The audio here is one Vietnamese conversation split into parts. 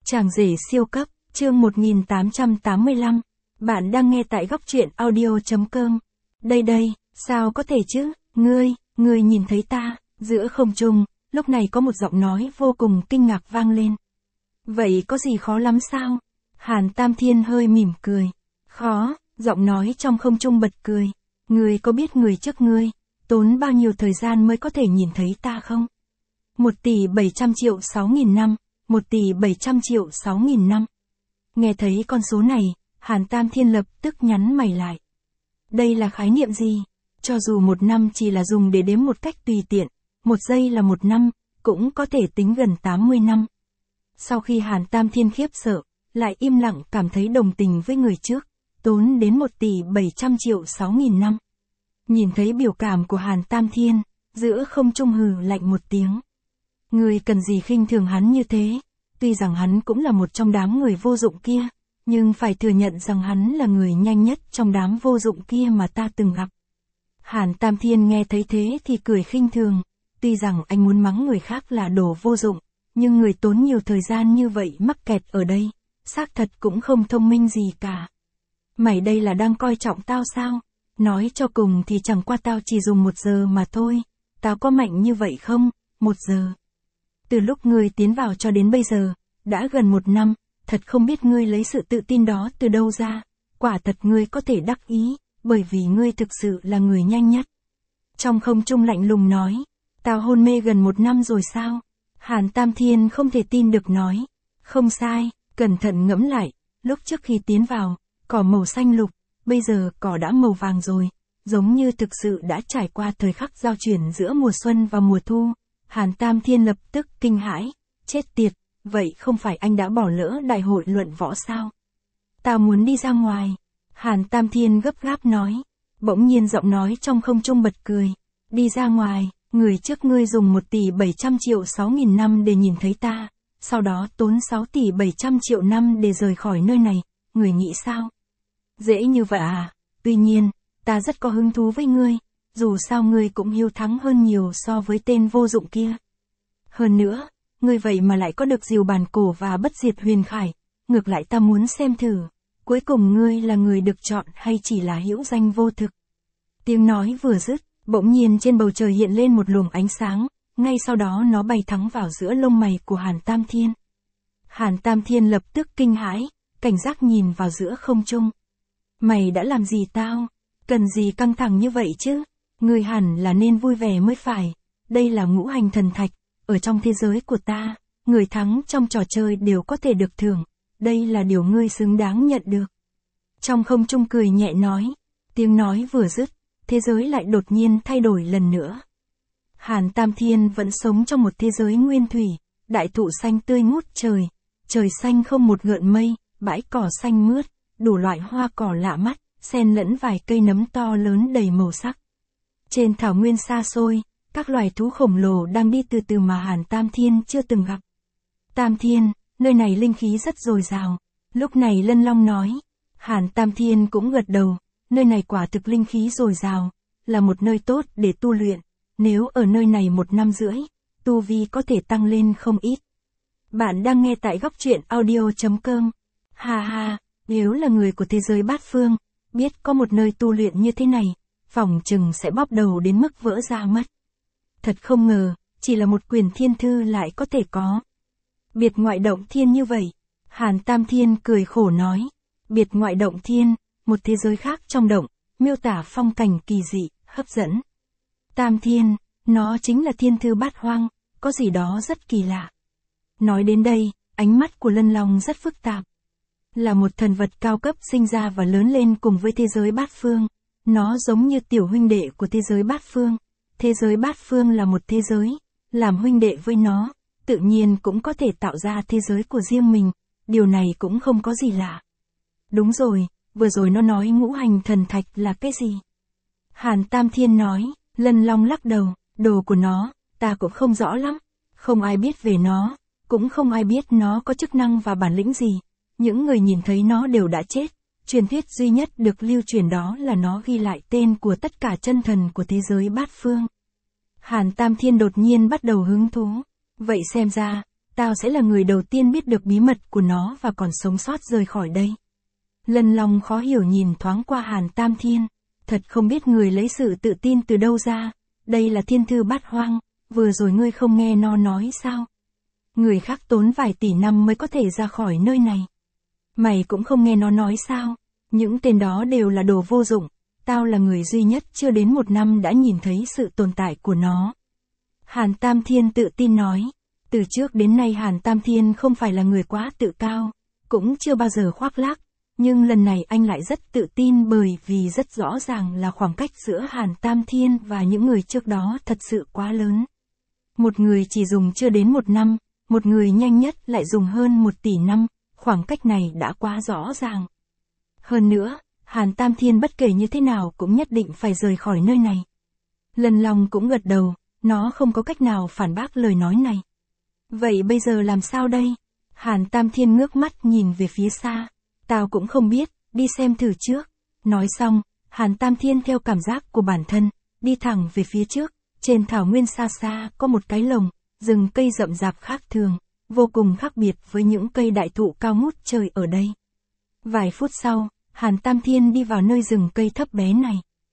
Chàng rể siêu cấp, chương 1885. Bạn đang nghe tại góc truyện audio.com. Đây, sao có thể chứ, ngươi nhìn thấy ta, giữa không trung, lúc này có một giọng nói vô cùng kinh ngạc vang lên. Vậy có gì khó lắm sao? Hàn Tam Thiên hơi mỉm cười. Khó, giọng nói trong không trung bật cười. Ngươi có biết người trước ngươi, tốn bao nhiêu thời gian mới có thể nhìn thấy ta không? 1.700.000.000 năm. 1.700.000.000 năm. Nghe thấy con số này, Hàn Tam Thiên lập tức nhắn mày lại. Đây là khái niệm gì? Cho dù một năm chỉ là dùng để đếm một cách tùy tiện, một giây là một năm, cũng có thể tính gần 80 năm. Sau khi Hàn Tam Thiên khiếp sợ, lại im lặng cảm thấy đồng tình với người trước, tốn đến 1.700.000.000 năm. Nhìn thấy biểu cảm của Hàn Tam Thiên, giữa không trung hừ lạnh một tiếng. Ngươi cần gì khinh thường hắn như thế? Tuy rằng hắn cũng là một trong đám người vô dụng kia, nhưng phải thừa nhận rằng hắn là người nhanh nhất trong đám vô dụng kia mà ta từng gặp. Hàn Tam Thiên nghe thấy thế thì cười khinh thường, tuy rằng anh muốn mắng người khác là đồ vô dụng, nhưng người tốn nhiều thời gian như vậy mắc kẹt ở đây, xác thật cũng không thông minh gì cả. Mày đây là đang coi trọng tao sao? Nói cho cùng thì chẳng qua tao chỉ dùng 1 giờ mà thôi, tao có mạnh như vậy không? 1 giờ. Từ lúc ngươi tiến vào cho đến bây giờ, đã gần 1 năm, thật không biết ngươi lấy sự tự tin đó từ đâu ra, quả thật ngươi có thể đắc ý, bởi vì ngươi thực sự là người nhanh nhất. Trong không trung lạnh lùng nói, tao hôn mê gần 1 năm rồi sao? Hàn Tam Thiên không thể tin được nói, không sai, cẩn thận ngẫm lại, lúc trước khi tiến vào, cỏ màu xanh lục, bây giờ cỏ đã màu vàng rồi, giống như thực sự đã trải qua thời khắc giao chuyển giữa mùa xuân và mùa thu. Hàn Tam Thiên lập tức kinh hãi, chết tiệt, vậy không phải anh đã bỏ lỡ đại hội luận võ sao? Tao muốn đi ra ngoài. Hàn Tam Thiên gấp gáp nói, bỗng nhiên giọng nói trong không trung bật cười. Đi ra ngoài, người trước ngươi dùng 1.700.000.000 năm để nhìn thấy ta, sau đó tốn 6.700.000.000 năm để rời khỏi nơi này, người nghĩ sao? Dễ như vậy à? Tuy nhiên, ta rất có hứng thú với ngươi. Dù sao ngươi cũng hiếu thắng hơn nhiều so với tên vô dụng kia. Hơn nữa, ngươi vậy mà lại có được diều bàn cổ và bất diệt huyền khải, ngược lại ta muốn xem thử, cuối cùng ngươi là người được chọn hay chỉ là hữu danh vô thực. Tiếng nói vừa dứt, bỗng nhiên trên bầu trời hiện lên một luồng ánh sáng, ngay sau đó nó bay thẳng vào giữa lông mày của Hàn Tam Thiên. Hàn Tam Thiên lập tức kinh hãi, cảnh giác nhìn vào giữa không trung. Mày đã làm gì tao? Cần gì căng thẳng như vậy chứ? Ngươi hẳn là nên vui vẻ mới phải, đây là ngũ hành thần thạch, ở trong thế giới của ta, người thắng trong trò chơi đều có thể được thưởng, đây là điều ngươi xứng đáng nhận được. Trong không trung cười nhẹ nói, tiếng nói vừa dứt, thế giới lại đột nhiên thay đổi lần nữa. Hàn Tam Thiên vẫn sống trong một thế giới nguyên thủy, đại thụ xanh tươi ngút trời, trời xanh không một gợn mây, bãi cỏ xanh mướt, đủ loại hoa cỏ lạ mắt, xen lẫn vài cây nấm to lớn đầy màu sắc. Trên thảo nguyên xa xôi, các loài thú khổng lồ đang đi từ từ mà Hàn Tam Thiên chưa từng gặp. Tam Thiên, nơi này linh khí rất dồi dào. Lúc này Lân Long nói. Hàn Tam Thiên cũng gật đầu, nơi này quả thực linh khí dồi dào, là một nơi tốt để tu luyện. Nếu ở nơi này 1 năm rưỡi, tu vi có thể tăng lên không ít. Bạn đang nghe tại góc truyện audio.com. Ha ha, nếu là người của thế giới bát phương, biết có một nơi tu luyện như thế này, phỏng chừng sẽ bóp đầu đến mức vỡ ra mất. Thật không ngờ, chỉ là một quyển thiên thư lại có thể có. Biệt ngoại động thiên như vậy. Hàn Tam Thiên cười khổ nói. Biệt ngoại động thiên, một thế giới khác trong động, miêu tả phong cảnh kỳ dị, hấp dẫn. Tam Thiên, nó chính là thiên thư bát hoang, có gì đó rất kỳ lạ. Nói đến đây, ánh mắt của Lân Long rất phức tạp. Là một thần vật cao cấp sinh ra và lớn lên cùng với thế giới bát phương. Nó giống như tiểu huynh đệ của thế giới bát phương. Thế giới bát phương là một thế giới, làm huynh đệ với nó, tự nhiên cũng có thể tạo ra thế giới của riêng mình, điều này cũng không có gì lạ. Đúng rồi, vừa rồi nó nói ngũ hành thần thạch là cái gì? Hàn Tam Thiên nói, Lân Long lắc đầu, đồ của nó, ta cũng không rõ lắm, không ai biết về nó, cũng không ai biết nó có chức năng và bản lĩnh gì, những người nhìn thấy nó đều đã chết. Truyền thuyết duy nhất được lưu truyền đó là nó ghi lại tên của tất cả chân thần của thế giới bát phương. Hàn Tam Thiên đột nhiên bắt đầu hứng thú. Vậy xem ra, tao sẽ là người đầu tiên biết được bí mật của nó và còn sống sót rời khỏi đây. Lân Long khó hiểu nhìn thoáng qua Hàn Tam Thiên, thật không biết người lấy sự tự tin từ đâu ra, đây là thiên thư bát hoang, vừa rồi ngươi không nghe nó nói sao? Người khác tốn vài tỷ năm mới có thể ra khỏi nơi này. Mày cũng không nghe nó nói sao? Những tên đó đều là đồ vô dụng, tao là người duy nhất chưa đến 1 năm đã nhìn thấy sự tồn tại của nó. Hàn Tam Thiên tự tin nói, từ trước đến nay Hàn Tam Thiên không phải là người quá tự cao, cũng chưa bao giờ khoác lác, nhưng lần này anh lại rất tự tin bởi vì rất rõ ràng là khoảng cách giữa Hàn Tam Thiên và những người trước đó thật sự quá lớn. Một người chỉ dùng chưa đến 1 năm, một người nhanh nhất lại dùng hơn 1 tỷ năm, khoảng cách này đã quá rõ ràng. Hơn nữa, Hàn Tam Thiên bất kể như thế nào cũng nhất định phải rời khỏi nơi này. Lân Long cũng gật đầu, nó không có cách nào phản bác lời nói này. Vậy bây giờ làm sao đây? Hàn Tam Thiên ngước mắt nhìn về phía xa. Tao cũng không biết, đi xem thử trước. Nói xong, Hàn Tam Thiên theo cảm giác của bản thân, đi thẳng về phía trước. Trên thảo nguyên xa xa có một cái lồng, rừng cây rậm rạp khác thường, vô cùng khác biệt với những cây đại thụ cao ngút trời ở đây. Vài phút sau, Hàn Tam Thiên đi vào nơi rừng cây thấp bé này.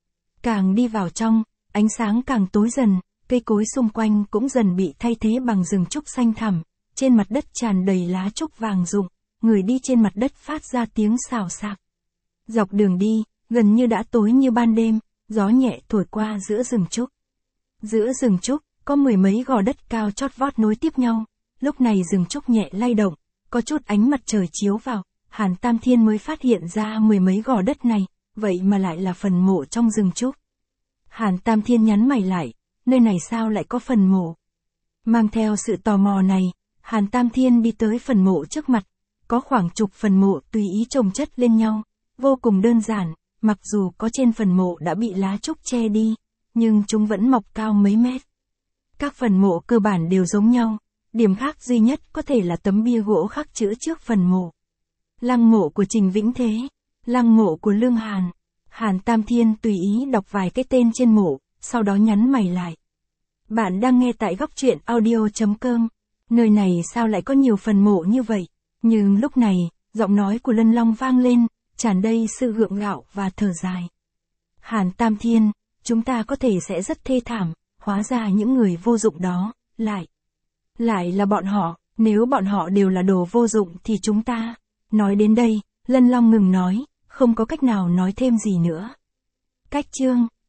Càng đi vào trong, ánh sáng càng tối dần, cây cối xung quanh cũng dần bị thay thế bằng rừng trúc xanh thẳm, trên mặt đất tràn đầy lá trúc vàng rụng, người đi trên mặt đất phát ra tiếng xào xạc. Dọc đường đi, gần như đã tối như ban đêm, gió nhẹ thổi qua giữa rừng trúc. Giữa rừng trúc, có 10 mấy gò đất cao chót vót nối tiếp nhau, lúc này rừng trúc nhẹ lay động, có chút ánh mặt trời chiếu vào, Hàn Tam Thiên mới phát hiện ra 10 mấy gò đất này, vậy mà lại là phần mộ trong rừng trúc. Hàn Tam Thiên nhắn mày lại, nơi này sao lại có phần mộ? Mang theo sự tò mò này, Hàn Tam Thiên đi tới phần mộ trước mặt, có khoảng chục phần mộ tùy ý chồng chất lên nhau, vô cùng đơn giản, mặc dù có trên phần mộ đã bị lá trúc che đi, nhưng chúng vẫn mọc cao mấy mét. Các phần mộ cơ bản đều giống nhau, điểm khác duy nhất có thể là tấm bia gỗ khắc chữ trước phần mộ. Lăng mộ của Trình Vĩnh Thế, lăng mộ của Lương Hàn. Hàn Tam Thiên tùy ý đọc vài cái tên trên mộ, sau đó nhắn mày lại. Bạn đang nghe tại góc truyện audio.com. Nơi này sao lại có nhiều phần mộ như vậy? Nhưng lúc này, giọng nói của Lân Long vang lên, tràn đầy sự gượng gạo và thở dài. Hàn Tam Thiên, chúng ta có thể sẽ rất thê thảm, hóa ra những người vô dụng đó, lại là bọn họ, nếu bọn họ đều là đồ vô dụng thì chúng ta. Nói đến đây, Lân Long ngừng nói, không có cách nào nói thêm gì nữa. Cách chương